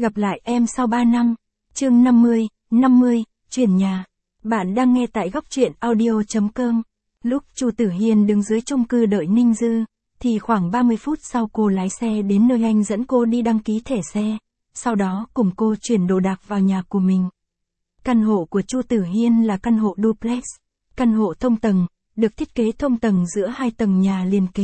Gặp lại em sau 3 năm. Chương 50, chuyển nhà. Bạn đang nghe tại góc truyện audio.com. Lúc Chu Tử Hiên đứng dưới chung cư đợi Ninh Dư, thì khoảng 30 phút sau cô lái xe đến nơi anh dẫn cô đi đăng ký thẻ xe, sau đó cùng cô chuyển đồ đạc vào nhà của mình. Căn hộ của Chu Tử Hiên là căn hộ duplex, căn hộ thông tầng, được thiết kế thông tầng giữa hai tầng nhà liền kề.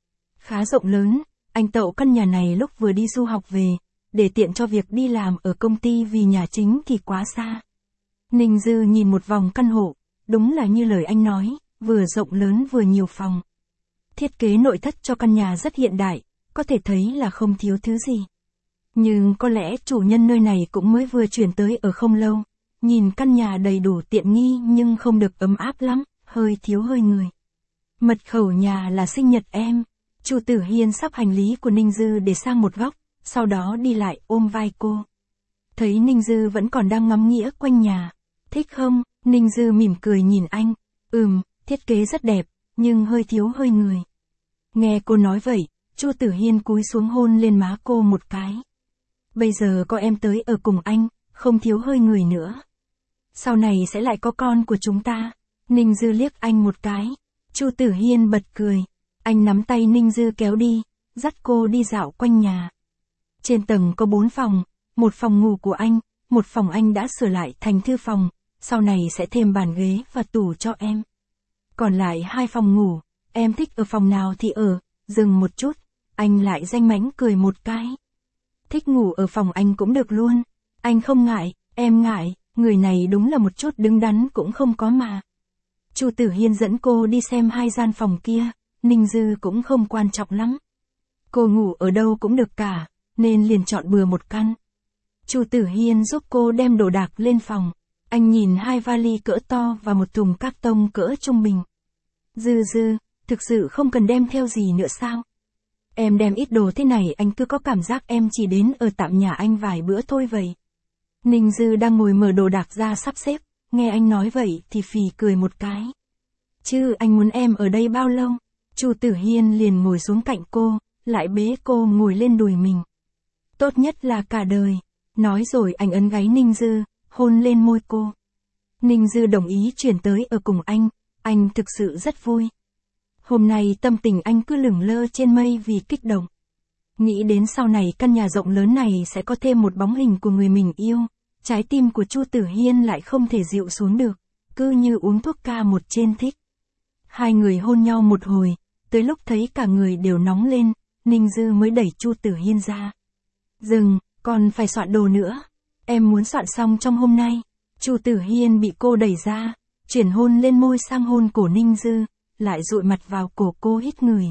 Khá rộng lớn, anh tậu căn nhà này lúc vừa đi du học về, để tiện cho việc đi làm ở công ty vì nhà chính thì quá xa. Ninh Dư nhìn một vòng căn hộ, đúng là như lời anh nói, vừa rộng lớn vừa nhiều phòng. Thiết kế nội thất cho căn nhà rất hiện đại, có thể thấy là không thiếu thứ gì. Nhưng có lẽ chủ nhân nơi này cũng mới vừa chuyển tới ở không lâu. Nhìn căn nhà đầy đủ tiện nghi nhưng không được ấm áp lắm, hơi thiếu hơi người. Mật khẩu nhà là sinh nhật em. Chu Tử Hiên sắp hành lý của Ninh Dư để sang một góc, sau đó đi lại ôm vai cô. Thấy Ninh Dư vẫn còn đang ngắm nghía quanh nhà. Thích không? Ninh Dư mỉm cười nhìn anh. Thiết kế rất đẹp, nhưng hơi thiếu hơi người. Nghe cô nói vậy, Chu Tử Hiên cúi xuống hôn lên má cô một cái. Bây giờ có em tới ở cùng anh, không thiếu hơi người nữa. Sau này sẽ lại có con của chúng ta. Ninh Dư liếc anh một cái. Chu Tử Hiên bật cười. Anh nắm tay Ninh Dư kéo đi, dắt cô đi dạo quanh nhà. Trên tầng có 4 phòng, một phòng ngủ của anh, một phòng anh đã sửa lại thành thư phòng, sau này sẽ thêm bàn ghế và tủ cho em. Còn lại 2 phòng ngủ, em thích ở phòng nào thì ở. Dừng một chút, anh lại danh mãnh cười một cái. Thích ngủ ở phòng anh cũng được luôn. Anh không ngại, em ngại, người này đúng là một chút đứng đắn cũng không có mà. Chu Tử Hiên dẫn cô đi xem 2 gian phòng kia, Ninh Dư cũng không quan trọng lắm. Cô ngủ ở đâu cũng được cả, nên liền chọn bừa một căn. Chu Tử Hiên giúp cô đem đồ đạc lên phòng. Anh nhìn 2 vali cỡ to và một thùng các tông cỡ trung bình. Dư, thực sự không cần đem theo gì nữa sao? Em đem ít đồ thế này anh cứ có cảm giác em chỉ đến ở tạm nhà anh vài bữa thôi vậy. Ninh Dư đang ngồi mở đồ đạc ra sắp xếp, nghe anh nói vậy thì phì cười một cái. Chứ anh muốn em ở đây bao lâu? Chu Tử Hiên liền ngồi xuống cạnh cô, lại bế cô ngồi lên đùi mình. Tốt nhất là cả đời. Nói rồi anh ấn gáy Ninh Dư, hôn lên môi cô. Ninh Dư đồng ý chuyển tới ở cùng anh thực sự rất vui. Hôm nay tâm tình anh cứ lửng lơ trên mây vì kích động. Nghĩ đến sau này căn nhà rộng lớn này sẽ có thêm một bóng hình của người mình yêu, trái tim của Chu Tử Hiên lại không thể dịu xuống được, cứ như uống thuốc ca một trên thích. 2 người hôn nhau một hồi, tới lúc thấy cả người đều nóng lên, Ninh Dư mới đẩy Chu Tử Hiên ra. Dừng, còn phải soạn đồ nữa. Em muốn soạn xong trong hôm nay. Chu Tử Hiên bị cô đẩy ra, chuyển hôn lên môi sang hôn cổ Ninh Dư, lại dụi mặt vào cổ cô hít người.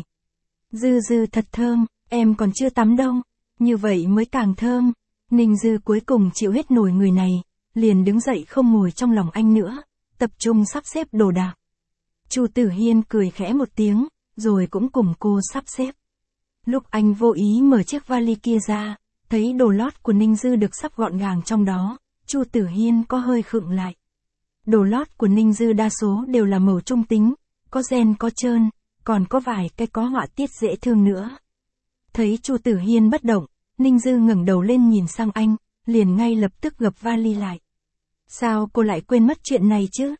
Dư thật thơm, em còn chưa tắm đâu. Như vậy mới càng thơm. Ninh Dư cuối cùng chịu hết nổi người này, liền đứng dậy không ngồi trong lòng anh nữa, tập trung sắp xếp đồ đạc. Chu Tử Hiên cười khẽ một tiếng, rồi cũng cùng cô sắp xếp. Lúc anh vô ý mở chiếc vali kia ra, thấy đồ lót của Ninh Dư được sắp gọn gàng trong đó, Chu Tử Hiên có hơi khựng lại. Đồ lót của Ninh Dư đa số đều là màu trung tính, có ren có trơn, còn có vài cái có họa tiết dễ thương nữa. Thấy Chu Tử Hiên bất động, Ninh Dư ngẩng đầu lên nhìn sang anh, liền ngay lập tức gập vali lại. Sao cô lại quên mất chuyện này chứ?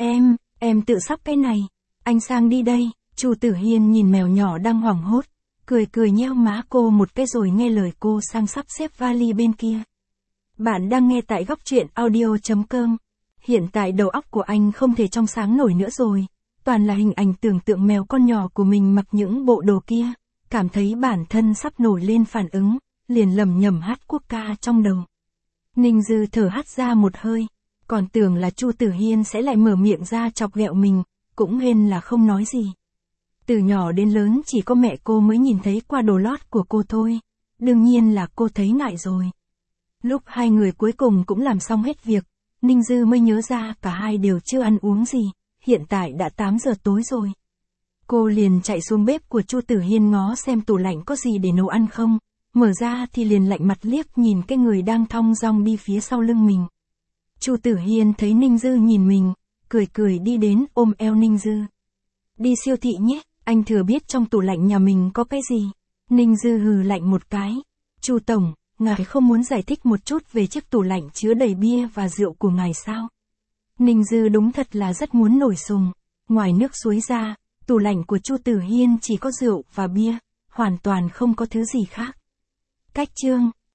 Em tự sắp cái này. Anh sang đi đây. Chu Tử Hiên nhìn mèo nhỏ đang hoảng hốt, cười nheo má cô một cái rồi nghe lời cô sang sắp xếp vali bên kia. Bạn đang nghe tại góc truyện audio.com. Hiện tại đầu óc của anh không thể trong sáng nổi nữa rồi. Toàn là hình ảnh tưởng tượng mèo con nhỏ của mình mặc những bộ đồ kia. Cảm thấy bản thân sắp nổi lên phản ứng, liền lẩm nhẩm hát quốc ca trong đầu. Ninh Dư thở hắt ra một hơi, còn tưởng là Chu Tử Hiên sẽ lại mở miệng ra chọc ghẹo mình, cũng hên là không nói gì. Từ nhỏ đến lớn chỉ có mẹ cô mới nhìn thấy qua đồ lót của cô thôi, đương nhiên là cô thấy ngại rồi. Lúc 2 người cuối cùng cũng làm xong hết việc, Ninh Dư mới nhớ ra cả hai đều chưa ăn uống gì, hiện tại đã 8 giờ tối rồi. Cô liền chạy xuống bếp của Chu Tử Hiên ngó xem tủ lạnh có gì để nấu ăn không, mở ra thì liền lạnh mặt liếc nhìn cái người đang thong dong đi phía sau lưng mình. Chu Tử Hiên thấy Ninh Dư nhìn mình, cười đi đến ôm eo Ninh Dư. Đi siêu thị nhé, anh thừa biết trong tủ lạnh nhà mình có cái gì. Ninh Dư hừ lạnh một cái. Chu tổng, ngài không muốn giải thích một chút về chiếc tủ lạnh chứa đầy bia và rượu của ngài sao? Ninh Dư đúng thật là rất muốn nổi sùng. Ngoài nước suối ra, tủ lạnh của Chu Tử Hiên chỉ có rượu và bia, hoàn toàn không có thứ gì khác. Cách chương